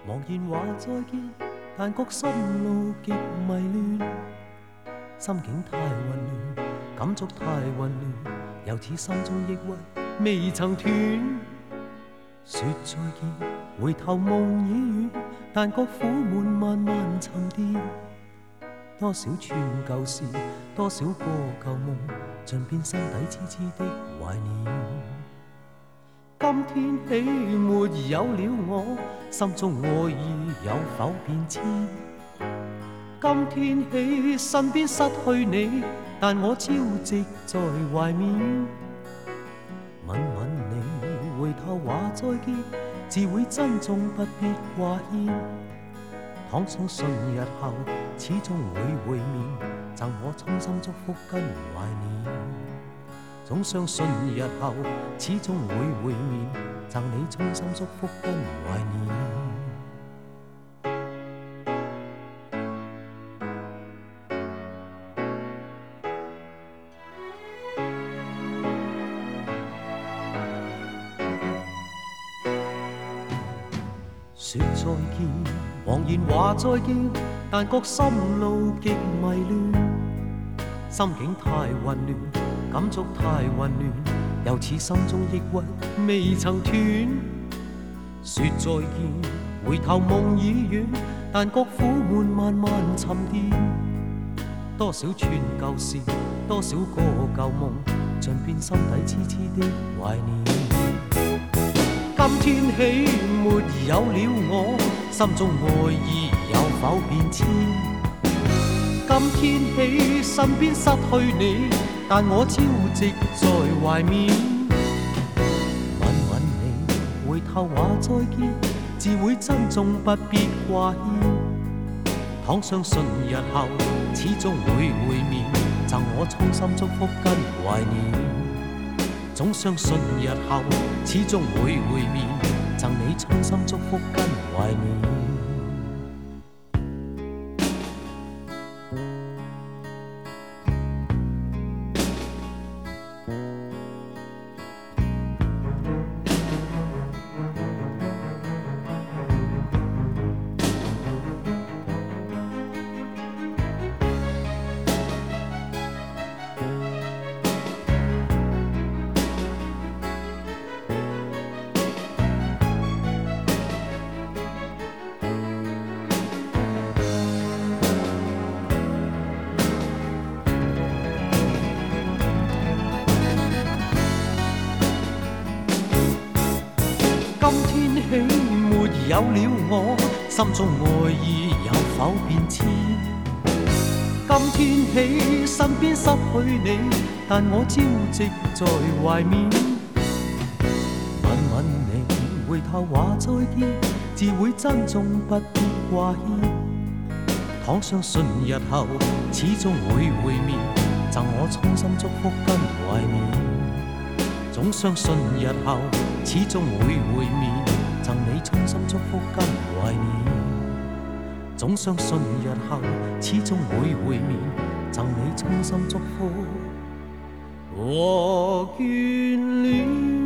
茫然話再見，但覺心路極迷亂，心境太混亂，感觸太混亂，又似心中抑鬱未曾斷。說再見，回頭夢已遠，但覺苦悶慢慢沉澱。多少串舊事，多少個舊夢，盡變心底痴痴的懷念。今天起沒有了我，心中愛意有否變遷？今天起身邊失去你，但我朝夕在懷緬。吻吻你，回頭話再見，自會珍重不必掛牽。倘相信日後始終會會面，贈我衷心祝福跟懷念。總相信日後始終會會面，贈你衷心祝福跟懷念。說再見，茫然話再見，但覺心路極迷亂，心境太混亂，感觸太混亂，又似心中抑鬱未曾斷。說再見，回頭夢已遠，但覺苦悶慢慢沉澱。多少串舊事，多少個舊夢，盡變心底痴痴的懷念。今天起沒有了我，心中愛意有否變遷？今天起身邊失去你，但我朝夕在懷緬。吻吻你，回頭話再見，自會珍重不必掛牽。倘相信日後始終會會面，贈我衷心祝福跟懷念。總相信日後始終會會面，贈你衷心祝福跟懷念。今天起沒有了我，心中愛意有否變遷？今天起身邊失去你，但我朝夕在懷緬。吻吻你，回頭話再見，自會珍重不必掛牽。倘相信日後始終會會面，贈我衷心祝福跟懷念。總相信日後始終會會面，贈你衷心祝福跟懷念。總相信日後始終會會面，贈你衷心祝福和眷戀。